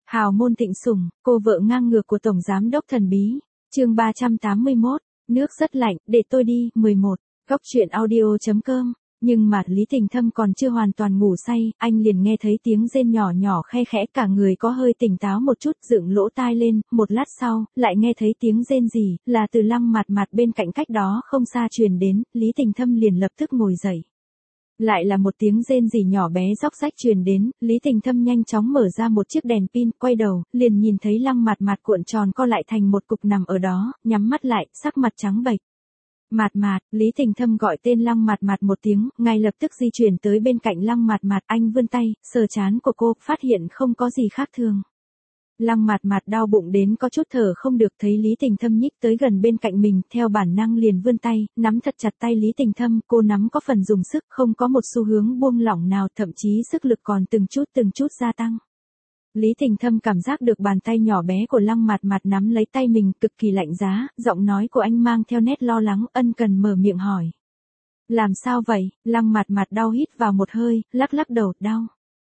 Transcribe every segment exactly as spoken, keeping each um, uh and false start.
Hào môn thịnh sủng, cô vợ ngang ngược của Tổng Giám đốc thần bí. Chương ba trăm tám mươi mốt, nước rất lạnh, để tôi đi. mười một, góc truyện audio.com. Nhưng mà Lý Tình Thâm còn chưa hoàn toàn ngủ say, anh liền nghe thấy tiếng rên nhỏ nhỏ khe khẽ, cả người có hơi tỉnh táo một chút, dựng lỗ tai lên, một lát sau, lại nghe thấy tiếng rên gì, là từ Lăng Mạt Mạt bên cạnh cách đó không xa truyền đến, Lý Tình Thâm liền lập tức ngồi dậy. Lại là một tiếng rên rỉ nhỏ bé róc rách truyền đến, Lý Tình Thâm nhanh chóng mở ra một chiếc đèn pin, quay đầu, liền nhìn thấy Lăng Mạt Mạt cuộn tròn co lại thành một cục nằm ở đó, nhắm mắt lại, sắc mặt trắng bệch. Mạt Mạt, Lý Tình Thâm gọi tên Lăng Mạt Mạt một tiếng, ngay lập tức di chuyển tới bên cạnh Lăng Mạt Mạt, anh vươn tay, sờ trán của cô, phát hiện không có gì khác thường. Lăng Mạt Mạt đau bụng đến có chút thở không được, thấy Lý Tình Thâm nhích tới gần bên cạnh mình, theo bản năng liền vươn tay, nắm thật chặt tay Lý Tình Thâm, cô nắm có phần dùng sức, không có một xu hướng buông lỏng nào, thậm chí sức lực còn từng chút từng chút gia tăng. Lý Tình Thâm cảm giác được bàn tay nhỏ bé của Lăng Mạt Mạt nắm lấy tay mình, cực kỳ lạnh giá, giọng nói của anh mang theo nét lo lắng, ân cần mở miệng hỏi. Làm sao vậy? Lăng Mạt Mạt đau hít vào một hơi, lắc lắc đầu, đau.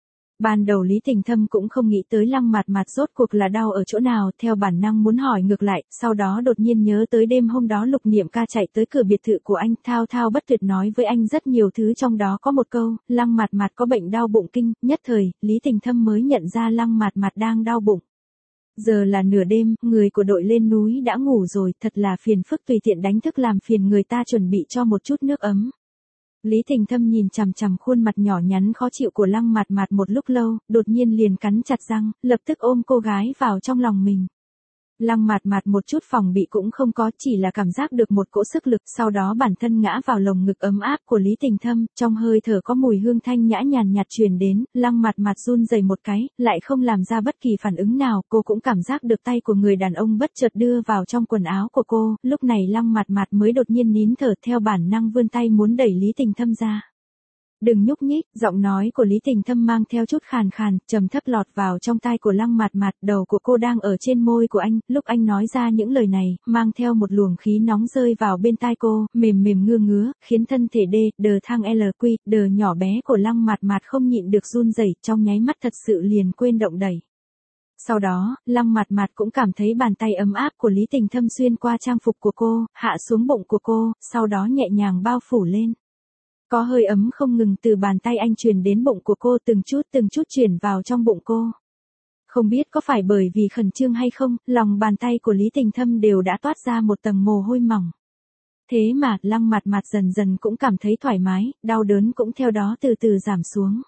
Ban đầu Lý Tình Thâm cũng không nghĩ tới Lăng Mạt Mạt rốt cuộc là đau ở chỗ nào, theo bản năng muốn hỏi ngược lại, sau đó đột nhiên nhớ tới đêm hôm đó Lục Niệm ca chạy tới cửa biệt thự của anh, thao thao bất tuyệt nói với anh rất nhiều thứ, trong đó có một câu, Lăng Mạt Mạt có bệnh đau bụng kinh, nhất thời, Lý Tình Thâm mới nhận ra Lăng Mạt Mạt đang đau bụng. Giờ là nửa đêm, người của đội lên núi đã ngủ rồi, thật là phiền phức, tùy tiện đánh thức làm phiền người ta chuẩn bị cho một chút nước ấm. Lý Tình Thâm nhìn chằm chằm khuôn mặt nhỏ nhắn khó chịu của Lăng Mạt Mạt một lúc lâu, đột nhiên liền cắn chặt răng, lập tức ôm cô gái vào trong lòng mình. Lăng Mạt Mạt một chút phòng bị cũng không có, chỉ là cảm giác được một cỗ sức lực, sau đó bản thân ngã vào lồng ngực ấm áp của Lý Tình Thâm, trong hơi thở có mùi hương thanh nhã nhàn nhạt truyền đến, Lăng Mạt Mạt run rẩy một cái, lại không làm ra bất kỳ phản ứng nào, cô cũng cảm giác được tay của người đàn ông bất chợt đưa vào trong quần áo của cô, lúc này Lăng Mạt Mạt mới đột nhiên nín thở, theo bản năng vươn tay muốn đẩy Lý Tình Thâm ra. Đừng nhúc nhích, giọng nói của Lý Tình Thâm mang theo chút khàn khàn, trầm thấp lọt vào trong tai của Lăng Mạt Mạt, đầu của cô đang ở trên môi của anh, lúc anh nói ra những lời này, mang theo một luồng khí nóng rơi vào bên tai cô, mềm mềm ngưa ngứa, khiến thân thể đê, đờ thang L Q, đờ nhỏ bé của Lăng Mạt Mạt không nhịn được run rẩy, trong nháy mắt thật sự liền quên động đẩy. Sau đó, Lăng Mạt Mạt cũng cảm thấy bàn tay ấm áp của Lý Tình Thâm xuyên qua trang phục của cô, hạ xuống bụng của cô, sau đó nhẹ nhàng bao phủ lên. Có hơi ấm không ngừng từ bàn tay anh truyền đến bụng của cô, từng chút từng chút truyền vào trong bụng cô. Không biết có phải bởi vì khẩn trương hay không, lòng bàn tay của Lý Tình Thâm đều đã toát ra một tầng mồ hôi mỏng. Thế mà, Lăng Mạt Mạt dần dần cũng cảm thấy thoải mái, đau đớn cũng theo đó từ từ giảm xuống.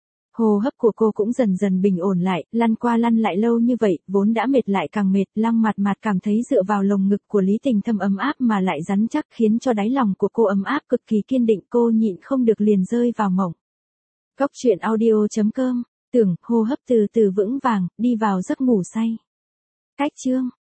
Hô hấp của cô cũng dần dần bình ổn lại, lăn qua lăn lại lâu như vậy, vốn đã mệt lại càng mệt, Lăng Mạt Mạt cảm thấy dựa vào lồng ngực của Lý Tình Thâm ấm áp mà lại rắn chắc, khiến cho đáy lòng của cô ấm áp cực kỳ kiên định, cô nhịn không được liền rơi vào mộng. Góc truyện audio.com, tưởng, hô hấp từ từ vững vàng, đi vào giấc ngủ say. Cách chương